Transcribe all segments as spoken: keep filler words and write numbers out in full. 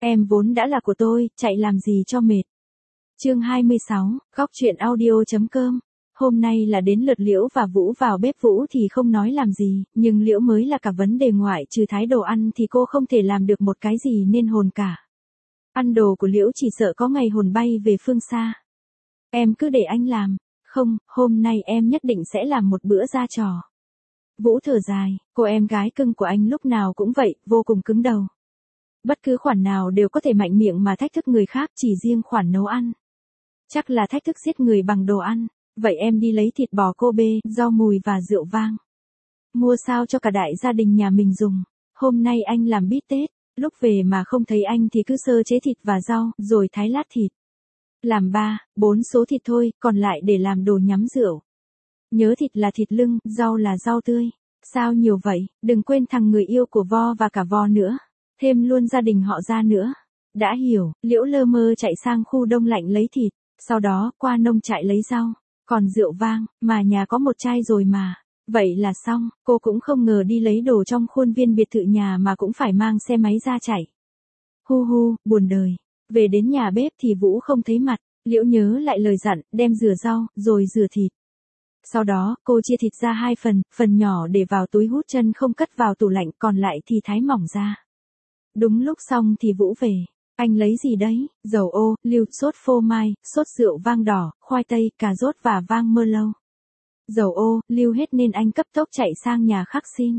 Em vốn đã là của tôi, chạy làm gì cho mệt. Chương hai mươi sáu, góc chuyện audio.com. Hôm nay là đến lượt Liễu và Vũ vào bếp. Vũ thì không nói làm gì, nhưng Liễu mới là cả vấn đề, ngoại trừ thái đồ ăn thì cô không thể làm được một cái gì nên hồn cả. Ăn đồ của Liễu chỉ sợ có ngày hồn bay về phương xa. Em cứ để anh làm. Không, hôm nay em nhất định sẽ làm một bữa ra trò. Vũ thở dài, cô em gái cưng của anh lúc nào cũng vậy, vô cùng cứng đầu. Bất cứ khoản nào đều có thể mạnh miệng mà thách thức người khác, chỉ riêng khoản nấu ăn. Chắc là thách thức giết người bằng đồ ăn. Vậy em đi lấy thịt bò Kobe, rau mùi và rượu vang. Mua sao cho cả đại gia đình nhà mình dùng. Hôm nay anh làm bít tết, lúc về mà không thấy anh thì cứ sơ chế thịt và rau, rồi thái lát thịt. Làm ba, bốn số thịt thôi, còn lại để làm đồ nhắm rượu. Nhớ thịt là thịt lưng, rau là rau tươi. Sao nhiều vậy, đừng quên thằng người yêu của Vo và cả Vo nữa. Thêm luôn gia đình họ ra nữa. Đã hiểu, Liễu lơ mơ chạy sang khu đông lạnh lấy thịt, sau đó qua nông trại lấy rau. Còn rượu vang, mà nhà có một chai rồi mà. Vậy là xong, cô cũng không ngờ đi lấy đồ trong khuôn viên biệt thự nhà mà cũng phải mang xe máy ra chạy. Hu hu, buồn đời. Về đến nhà bếp thì Vũ không thấy mặt, Liễu nhớ lại lời dặn, đem rửa rau, rồi rửa thịt. Sau đó, cô chia thịt ra hai phần, phần nhỏ để vào túi hút chân không cất vào tủ lạnh, còn lại thì thái mỏng ra. Đúng lúc xong thì Vũ về. Anh lấy gì đấy? Dầu ô, lưu, sốt phô mai, sốt rượu vang đỏ, khoai tây, cà rốt và vang mơ lâu. Dầu ô, lưu hết nên anh cấp tốc chạy sang nhà khắc xin.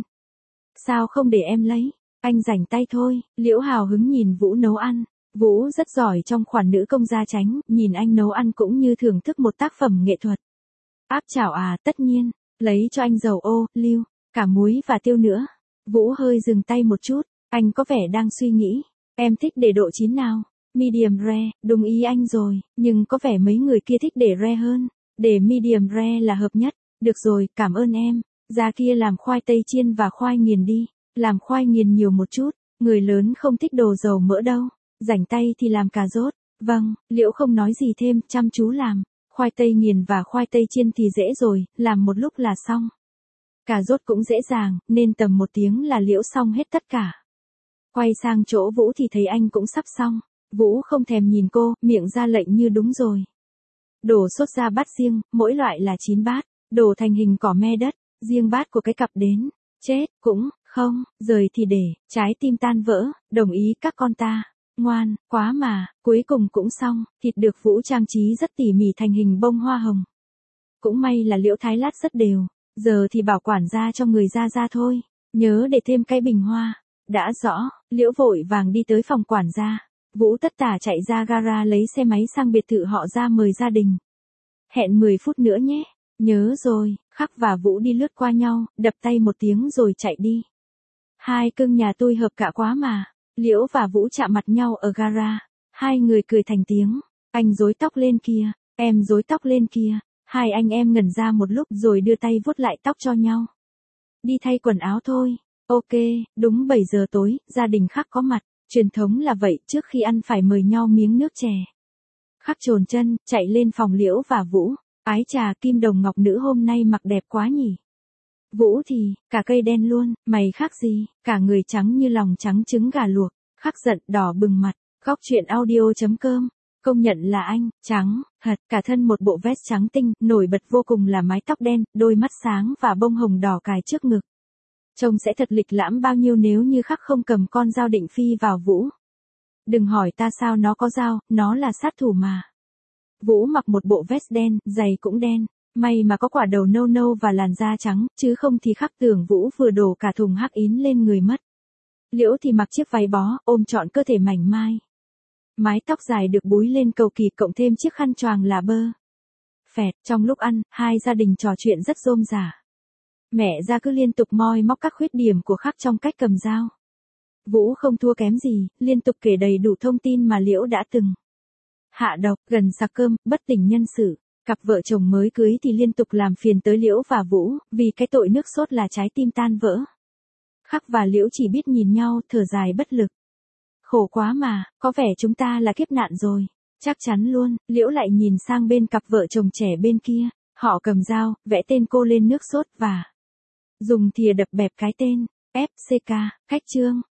Sao không để em lấy? Anh rảnh tay thôi. Liễu hào hứng nhìn Vũ nấu ăn. Vũ rất giỏi trong khoản nữ công gia chánh, nhìn anh nấu ăn cũng như thưởng thức một tác phẩm nghệ thuật. Áp chảo à, tất nhiên. Lấy cho anh dầu ô, lưu, cả muối và tiêu nữa. Vũ hơi dừng tay một chút, anh có vẻ đang suy nghĩ. Em thích để độ chín nào? Medium rare, đúng ý anh rồi, nhưng có vẻ mấy người kia thích để rare hơn. Để medium rare là hợp nhất. Được rồi, cảm ơn em. Ra kia làm khoai tây chiên và khoai nghiền đi. Làm khoai nghiền nhiều một chút, người lớn không thích đồ dầu mỡ đâu. Rảnh tay thì làm cà rốt. Vâng, Liễu không nói gì thêm, chăm chú làm. Khoai tây nghiền và khoai tây chiên thì dễ rồi, làm một lúc là xong. Cà rốt cũng dễ dàng, nên tầm một tiếng là Liễu xong hết tất cả. Quay sang chỗ Vũ thì thấy anh cũng sắp xong. Vũ không thèm nhìn cô, miệng ra lệnh như đúng rồi. Đổ sốt ra bát riêng, mỗi loại là chín bát. Đổ thành hình cỏ me đất, riêng bát của cái cặp đến. Chết, cũng, không, rời thì để, trái tim tan vỡ, đồng ý các con ta. Ngoan, quá mà, cuối cùng cũng xong, thịt được Vũ trang trí rất tỉ mỉ thành hình bông hoa hồng. Cũng may là Liễu thái lát rất đều, giờ thì bảo quản ra cho người ra ra thôi, nhớ để thêm cái bình hoa. Đã rõ, Liễu vội vàng đi tới phòng quản gia. Vũ tất tả chạy ra gara lấy xe máy sang biệt thự họ ra mời gia đình. Hẹn mười phút nữa nhé. Nhớ rồi, Khắc và Vũ đi lướt qua nhau, đập tay một tiếng rồi chạy đi. Hai cưng nhà tôi hợp cả quá mà. Liễu và Vũ chạm mặt nhau ở gara. Hai người cười thành tiếng. Anh rối tóc lên kia, em rối tóc lên kia. Hai anh em ngẩn ra một lúc rồi đưa tay vuốt lại tóc cho nhau. Đi thay quần áo thôi. Ok, đúng bảy giờ tối, gia đình Khắc có mặt. Truyền thống là vậy, trước khi ăn phải mời nhau miếng nước chè. Khắc chồn chân, chạy lên phòng Liễu và Vũ. Ái chà, Kim Đồng Ngọc Nữ hôm nay mặc đẹp quá nhỉ. Vũ thì, cả cây đen luôn, mày khác gì, cả người trắng như lòng trắng trứng gà luộc. Khắc giận, đỏ bừng mặt. Góc chuyện audio.com. Công nhận là anh, trắng, thật, cả thân một bộ vest trắng tinh, nổi bật vô cùng là mái tóc đen, đôi mắt sáng và bông hồng đỏ cài trước ngực. Trông sẽ thật lịch lãm bao nhiêu nếu như Khắc không cầm con dao định phi vào Vũ. Đừng hỏi ta sao nó có dao, nó là sát thủ mà. Vũ mặc một bộ vest đen, giày cũng đen, may mà có quả đầu nâu nâu và làn da trắng, chứ không thì Khắc tưởng Vũ vừa đổ cả thùng hắc ín lên người mất. Liễu thì mặc chiếc váy bó, ôm trọn cơ thể mảnh mai. Mái tóc dài được búi lên cầu kỳ cộng thêm chiếc khăn choàng là bơ. Phẹt, trong lúc ăn, hai gia đình trò chuyện rất rôm rả. Mẹ ra cứ liên tục moi móc các khuyết điểm của Khắc trong cách cầm dao. Vũ không thua kém gì, liên tục kể đầy đủ thông tin mà Liễu đã từng. Hạ độc, gần sạc cơm, bất tỉnh nhân sự. Cặp vợ chồng mới cưới thì liên tục làm phiền tới Liễu và Vũ, vì cái tội nước sốt là trái tim tan vỡ. Khắc và Liễu chỉ biết nhìn nhau, thở dài bất lực. Khổ quá mà, có vẻ chúng ta là kiếp nạn rồi. Chắc chắn luôn, Liễu lại nhìn sang bên cặp vợ chồng trẻ bên kia. Họ cầm dao, vẽ tên cô lên nước sốt và dùng thìa đập bẹp cái tên, ép xê ca, khách trương.